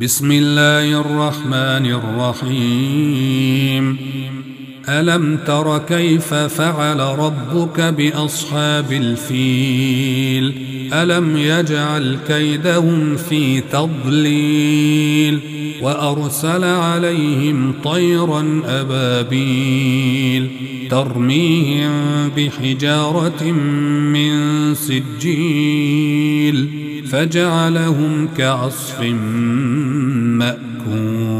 بسم الله الرحمن الرحيم. ألم تر كيف فعل ربك بأصحاب الفيل؟ ألم يجعل كيدهم في تضليل وأرسل عليهم طيرا أبابيل ترميهم بحجارة من سجيل فجعلهم كعصف مأكول.